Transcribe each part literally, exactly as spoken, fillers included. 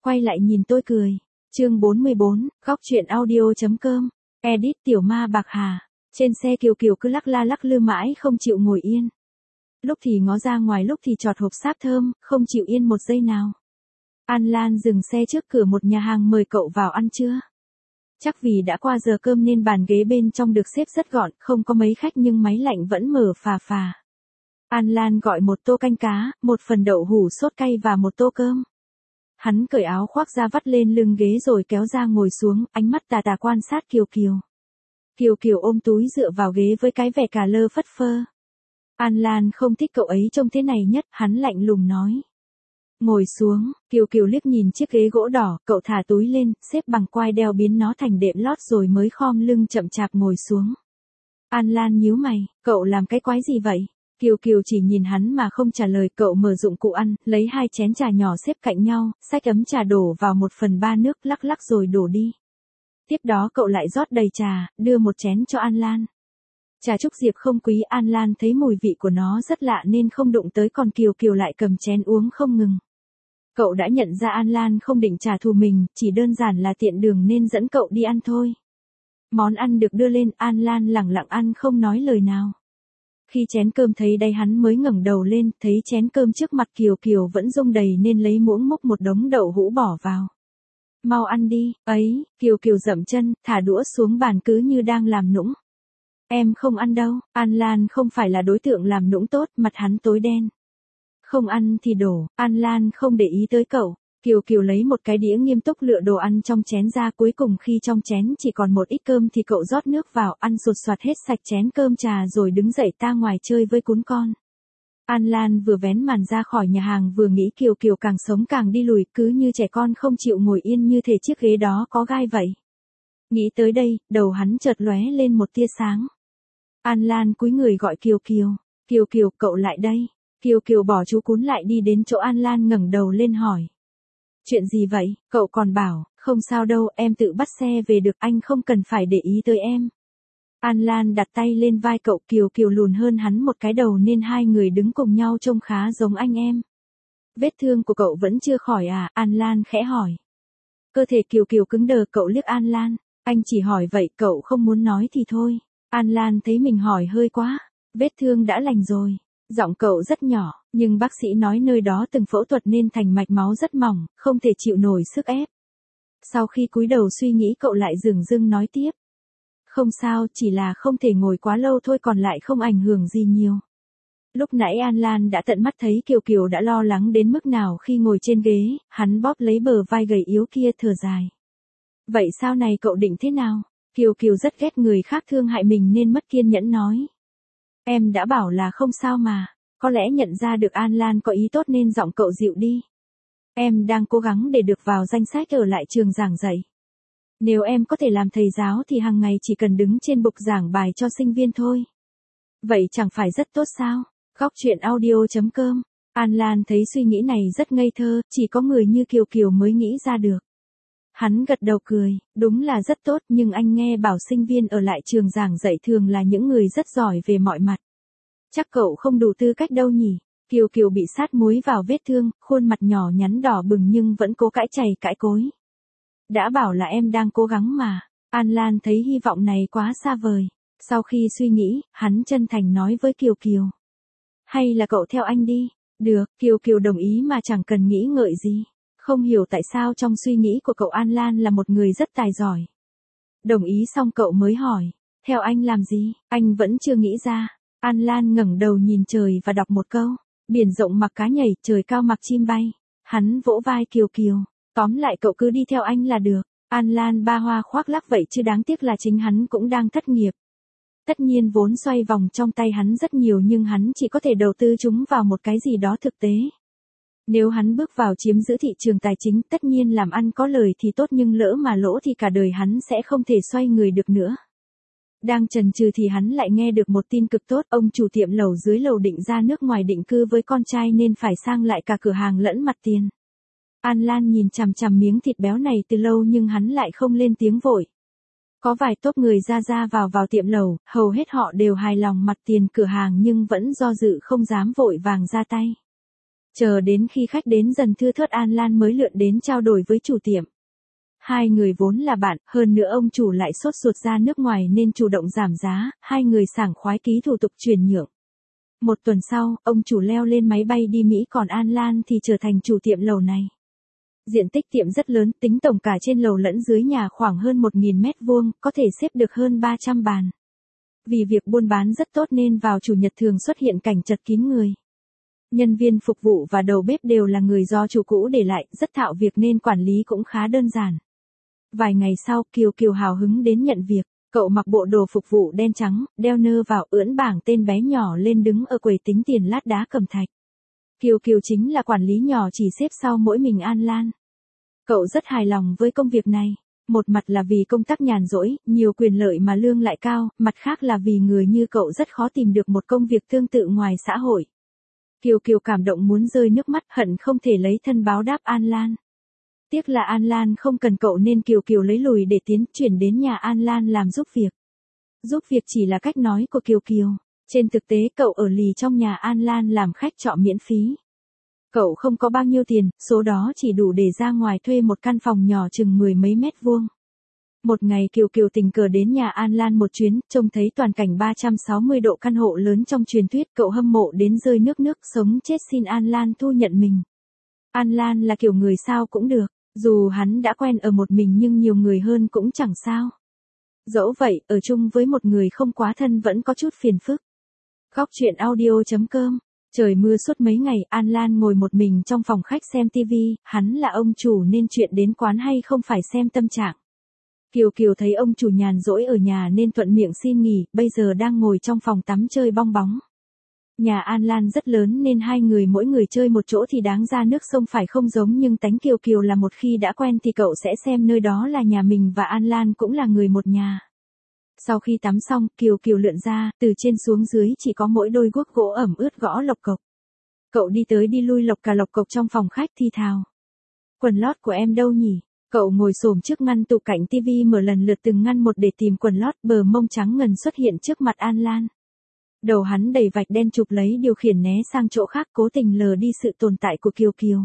quay lại nhìn tôi cười. Chương bốn mươi bốn, góc truyện audio.com. Edit Tiểu Ma Bạc Hà. Trên xe Kiều Kiều cứ lắc la lắc lư mãi không chịu ngồi yên. Lúc thì ngó ra ngoài, lúc thì chọt hộp sáp thơm, không chịu yên một giây nào. An Lan dừng xe trước cửa một nhà hàng mời cậu vào ăn trưa. Chắc vì đã qua giờ cơm nên bàn ghế bên trong được xếp rất gọn, không có mấy khách nhưng máy lạnh vẫn mở phà phà. An Lan gọi một tô canh cá, một phần đậu hủ sốt cay và một tô cơm. Hắn cởi áo khoác ra vắt lên lưng ghế rồi kéo ra ngồi xuống, ánh mắt tà tà quan sát Kiều Kiều. Kiều Kiều ôm túi dựa vào ghế với cái vẻ cà lơ phất phơ. An Lan không thích cậu ấy trông thế này nhất, hắn lạnh lùng nói. Ngồi xuống, Kiều Kiều liếc nhìn chiếc ghế gỗ đỏ, cậu thả túi lên, xếp bằng quai đeo biến nó thành đệm lót rồi mới khom lưng chậm chạp ngồi xuống. An Lan nhíu mày, cậu làm cái quái gì vậy? Kiều Kiều chỉ nhìn hắn mà không trả lời, cậu mở dụng cụ ăn, lấy hai chén trà nhỏ xếp cạnh nhau, xách ấm trà đổ vào một phần ba nước lắc lắc rồi đổ đi. Tiếp đó cậu lại rót đầy trà, đưa một chén cho An Lan. Trà trúc diệp không quý, An Lan thấy mùi vị của nó rất lạ nên không đụng tới, còn Kiều Kiều lại cầm chén uống không ngừng. Cậu đã nhận ra An Lan không định trả thù mình, chỉ đơn giản là tiện đường nên dẫn cậu đi ăn thôi. Món ăn được đưa lên, An Lan lẳng lặng ăn không nói lời nào. Khi chén cơm thấy đầy hắn mới ngẩng đầu lên, thấy chén cơm trước mặt Kiều Kiều vẫn rông đầy nên lấy muỗng múc một đống đậu hũ bỏ vào. Mau ăn đi, ấy, Kiều Kiều dậm chân, thả đũa xuống bàn cứ như đang làm nũng. Em không ăn đâu, An Lan không phải là đối tượng làm nũng tốt, mặt hắn tối đen. Không ăn thì đổ, An Lan không để ý tới cậu. Kiều Kiều lấy một cái đĩa nghiêm túc lựa đồ ăn trong chén ra, cuối cùng khi trong chén chỉ còn một ít cơm thì cậu rót nước vào, ăn sột soạt hết sạch chén cơm trà rồi đứng dậy ta ngoài chơi với cún con. An Lan vừa vén màn ra khỏi nhà hàng vừa nghĩ Kiều Kiều càng sống càng đi lùi, cứ như trẻ con không chịu ngồi yên như thể chiếc ghế đó có gai vậy. Nghĩ tới đây, đầu hắn chợt lóe lên một tia sáng. An Lan cúi người gọi Kiều Kiều. Kiều Kiều, cậu lại đây. Kiều Kiều bỏ chú cún lại đi đến chỗ An Lan ngẩng đầu lên hỏi. Chuyện gì vậy? Cậu còn bảo, không sao đâu, em tự bắt xe về được, anh không cần phải để ý tới em. An Lan đặt tay lên vai cậu, Kiều Kiều lùn hơn hắn một cái đầu nên hai người đứng cùng nhau trông khá giống anh em. Vết thương của cậu vẫn chưa khỏi à? An Lan khẽ hỏi. Cơ thể Kiều Kiều cứng đờ, cậu liếc An Lan. Anh chỉ hỏi vậy, cậu không muốn nói thì thôi. An Lan thấy mình hỏi hơi quá. Vết thương đã lành rồi. Giọng cậu rất nhỏ, nhưng bác sĩ nói nơi đó từng phẫu thuật nên thành mạch máu rất mỏng, không thể chịu nổi sức ép. Sau khi cúi đầu suy nghĩ cậu lại dửng dưng nói tiếp. Không sao, chỉ là không thể ngồi quá lâu thôi, còn lại không ảnh hưởng gì nhiều. Lúc nãy An Lan đã tận mắt thấy Kiều Kiều đã lo lắng đến mức nào khi ngồi trên ghế, hắn bóp lấy bờ vai gầy yếu kia thở dài. Vậy sau này cậu định thế nào? Kiều Kiều rất ghét người khác thương hại mình nên mất kiên nhẫn nói. Em đã bảo là không sao mà, có lẽ nhận ra được An Lan có ý tốt nên giọng cậu dịu đi. Em đang cố gắng để được vào danh sách ở lại trường giảng dạy. Nếu em có thể làm thầy giáo thì hàng ngày chỉ cần đứng trên bục giảng bài cho sinh viên thôi. Vậy chẳng phải rất tốt sao? Góc truyện audio.com. An Lan thấy suy nghĩ này rất ngây thơ, chỉ có người như Kiều Kiều mới nghĩ ra được. Hắn gật đầu cười, đúng là rất tốt, nhưng anh nghe bảo sinh viên ở lại trường giảng dạy thường là những người rất giỏi về mọi mặt. Chắc cậu không đủ tư cách đâu nhỉ? Kiều Kiều bị sát muối vào vết thương, khuôn mặt nhỏ nhắn đỏ bừng nhưng vẫn cố cãi chày cãi cối. Đã bảo là em đang cố gắng mà. An Lan thấy hy vọng này quá xa vời. Sau khi suy nghĩ, hắn chân thành nói với Kiều Kiều. Hay là cậu theo anh đi? Được, Kiều Kiều đồng ý mà chẳng cần nghĩ ngợi gì. Không hiểu tại sao trong suy nghĩ của cậu An Lan là một người rất tài giỏi. Đồng ý xong cậu mới hỏi. Theo anh làm gì? Anh vẫn chưa nghĩ ra. An Lan ngẩng đầu nhìn trời và đọc một câu. Biển rộng mặc cá nhảy, trời cao mặc chim bay. Hắn vỗ vai Kiều Kiều. Tóm lại cậu cứ đi theo anh là được. An Lan ba hoa khoác lác vậy chứ đáng tiếc là chính hắn cũng đang thất nghiệp. Tất nhiên vốn xoay vòng trong tay hắn rất nhiều nhưng hắn chỉ có thể đầu tư chúng vào một cái gì đó thực tế. Nếu hắn bước vào chiếm giữ thị trường tài chính, tất nhiên làm ăn có lời thì tốt, nhưng lỡ mà lỗ thì cả đời hắn sẽ không thể xoay người được nữa. Đang chần chừ thì hắn lại nghe được một tin cực tốt, ông chủ tiệm lẩu dưới lầu định ra nước ngoài định cư với con trai nên phải sang lại cả cửa hàng lẫn mặt tiền. An Lan nhìn chằm chằm miếng thịt béo này từ lâu nhưng hắn lại không lên tiếng vội. Có vài tốp người ra ra vào vào tiệm lẩu, hầu hết họ đều hài lòng mặt tiền cửa hàng nhưng vẫn do dự không dám vội vàng ra tay. Chờ đến khi khách đến dần thưa thớt An Lan mới lượn đến trao đổi với chủ tiệm. Hai người vốn là bạn, hơn nữa ông chủ lại sốt ruột ra nước ngoài nên chủ động giảm giá, hai người sảng khoái ký thủ tục chuyển nhượng. Một tuần sau, ông chủ leo lên máy bay đi Mỹ còn An Lan thì trở thành chủ tiệm lầu này. Diện tích tiệm rất lớn, tính tổng cả trên lầu lẫn dưới nhà khoảng hơn một nghìn mét vuông, có thể xếp được hơn ba trăm bàn. Vì việc buôn bán rất tốt nên vào chủ nhật thường xuất hiện cảnh chật kín người. Nhân viên phục vụ và đầu bếp đều là người do chủ cũ để lại, rất thạo việc nên quản lý cũng khá đơn giản. Vài ngày sau, Kiều Kiều hào hứng đến nhận việc. Cậu mặc bộ đồ phục vụ đen trắng, đeo nơ vào, ưỡn bảng tên bé nhỏ lên đứng ở quầy tính tiền lát đá cẩm thạch. Kiều Kiều chính là quản lý nhỏ chỉ xếp sau mỗi mình An Lan. Cậu rất hài lòng với công việc này. Một mặt là vì công tác nhàn rỗi, nhiều quyền lợi mà lương lại cao, mặt khác là vì người như cậu rất khó tìm được một công việc tương tự ngoài xã hội. Kiều Kiều cảm động muốn rơi nước mắt, hận không thể lấy thân báo đáp An Lan. Tiếc là An Lan không cần cậu nên Kiều Kiều lấy lùi để tiến chuyển đến nhà An Lan làm giúp việc. Giúp việc chỉ là cách nói của Kiều Kiều. Trên thực tế cậu ở lì trong nhà An Lan làm khách trọ miễn phí. Cậu không có bao nhiêu tiền, số đó chỉ đủ để ra ngoài thuê một căn phòng nhỏ chừng mười mấy mét vuông. Một ngày Kiều Kiều tình cờ đến nhà An Lan một chuyến, trông thấy toàn cảnh ba trăm sáu mươi độ căn hộ lớn trong truyền thuyết, cậu hâm mộ đến rơi nước nước sống chết xin An Lan thu nhận mình. An Lan là kiểu người sao cũng được, dù hắn đã quen ở một mình nhưng nhiều người hơn cũng chẳng sao. Dẫu vậy, ở chung với một người không quá thân vẫn có chút phiền phức. Góc chuyện audio chấm com. Trời mưa suốt mấy ngày, An Lan ngồi một mình trong phòng khách xem tivi, hắn là ông chủ nên chuyện đến quán hay không phải xem tâm trạng. Kiều Kiều thấy ông chủ nhàn rỗi ở nhà nên thuận miệng xin nghỉ, bây giờ đang ngồi trong phòng tắm chơi bong bóng. Nhà An Lan rất lớn nên hai người mỗi người chơi một chỗ thì đáng ra nước sông phải không giống, nhưng tánh Kiều Kiều là một khi đã quen thì cậu sẽ xem nơi đó là nhà mình và An Lan cũng là người một nhà. Sau khi tắm xong, Kiều Kiều lượn ra, từ trên xuống dưới chỉ có mỗi đôi guốc gỗ ẩm ướt gõ lộc cộc. Cậu đi tới đi lui lộc cà lộc cộc trong phòng khách thi thào. Quần lót của em đâu nhỉ? Cậu ngồi xổm trước ngăn tủ cạnh tivi mở lần lượt từng ngăn một để tìm quần lót, bờ mông trắng ngần xuất hiện trước mặt An Lan. Đầu hắn đầy vạch đen chụp lấy điều khiển né sang chỗ khác, cố tình lờ đi sự tồn tại của Kiều Kiều.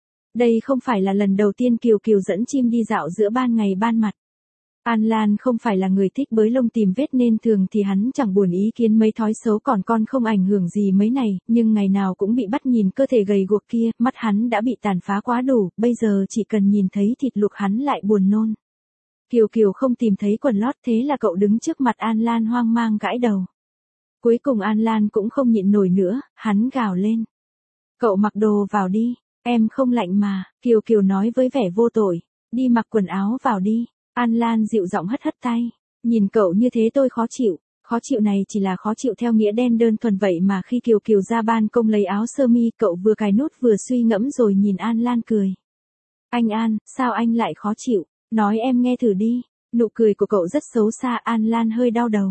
Đây không phải là lần đầu tiên Kiều Kiều dẫn chim đi dạo giữa ban ngày ban mặt. An Lan không phải là người thích bới lông tìm vết nên thường thì hắn chẳng buồn ý kiến mấy thói xấu còn con không ảnh hưởng gì mấy này, nhưng ngày nào cũng bị bắt nhìn cơ thể gầy guộc kia, mắt hắn đã bị tàn phá quá đủ, bây giờ chỉ cần nhìn thấy thịt luộc hắn lại buồn nôn. Kiều Kiều không tìm thấy quần lót, thế là cậu đứng trước mặt An Lan hoang mang gãi đầu. Cuối cùng An Lan cũng không nhịn nổi nữa, hắn gào lên. Cậu mặc đồ vào đi, em không lạnh mà, Kiều Kiều nói với vẻ vô tội, đi mặc quần áo vào đi. An Lan dịu giọng hất hất tay, nhìn cậu như thế tôi khó chịu, khó chịu này chỉ là khó chịu theo nghĩa đen đơn thuần vậy mà khi Kiều Kiều ra ban công lấy áo sơ mi cậu vừa cài nút vừa suy ngẫm rồi nhìn An Lan cười. Anh An, sao anh lại khó chịu, nói em nghe thử đi, nụ cười của cậu rất xấu xa. An Lan hơi đau đầu.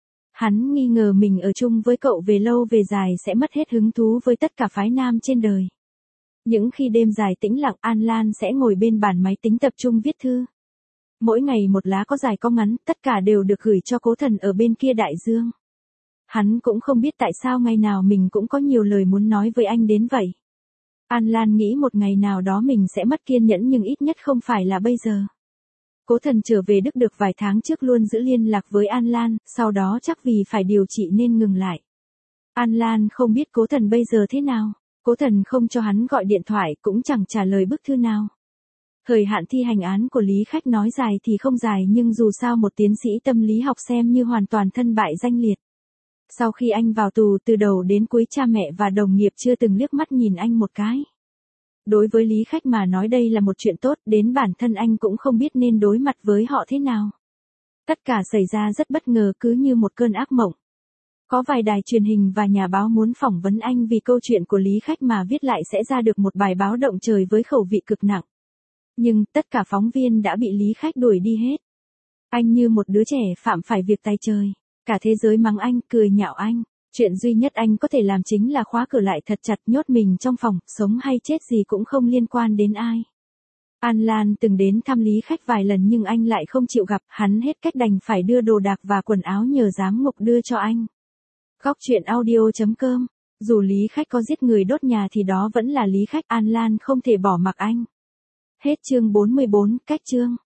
Hắn nghi ngờ mình ở chung với cậu về lâu về dài sẽ mất hết hứng thú với tất cả phái nam trên đời. Những khi đêm dài tĩnh lặng An Lan sẽ ngồi bên bàn máy tính tập trung viết thư. Mỗi ngày một lá có dài có ngắn, tất cả đều được gửi cho cố thần ở bên kia đại dương. Hắn cũng không biết tại sao ngày nào mình cũng có nhiều lời muốn nói với anh đến vậy. An Lan nghĩ một ngày nào đó mình sẽ mất kiên nhẫn nhưng ít nhất không phải là bây giờ. Cố thần trở về Đức được vài tháng trước luôn giữ liên lạc với An Lan, sau đó chắc vì phải điều trị nên ngừng lại. An Lan không biết cố thần bây giờ thế nào, cố thần không cho hắn gọi điện thoại cũng chẳng trả lời bức thư nào. Thời hạn thi hành án của Lý Khách nói dài thì không dài nhưng dù sao một tiến sĩ tâm lý học xem như hoàn toàn thân bại danh liệt. Sau khi anh vào tù từ đầu đến cuối cha mẹ và đồng nghiệp chưa từng liếc mắt nhìn anh một cái. Đối với Lý Khách mà nói đây là một chuyện tốt, đến bản thân anh cũng không biết nên đối mặt với họ thế nào. Tất cả xảy ra rất bất ngờ cứ như một cơn ác mộng. Có vài đài truyền hình và nhà báo muốn phỏng vấn anh vì câu chuyện của Lý Khách mà viết lại sẽ ra được một bài báo động trời với khẩu vị cực nặng. Nhưng tất cả phóng viên đã bị Lý Khách đuổi đi hết. Anh như một đứa trẻ phạm phải việc tay trời. Cả thế giới mắng anh, cười nhạo anh. Chuyện duy nhất anh có thể làm chính là khóa cửa lại thật chặt, nhốt mình trong phòng, sống hay chết gì cũng không liên quan đến ai. An Lan từng đến thăm Lý Khách vài lần nhưng anh lại không chịu gặp, hắn hết cách đành phải đưa đồ đạc và quần áo nhờ giám ngục đưa cho anh. Góc chuyện audio chấm com Dù Lý Khách có giết người đốt nhà thì đó vẫn là Lý Khách, An Lan không thể bỏ mặc anh. Hết chương bốn mươi bốn, cách chương.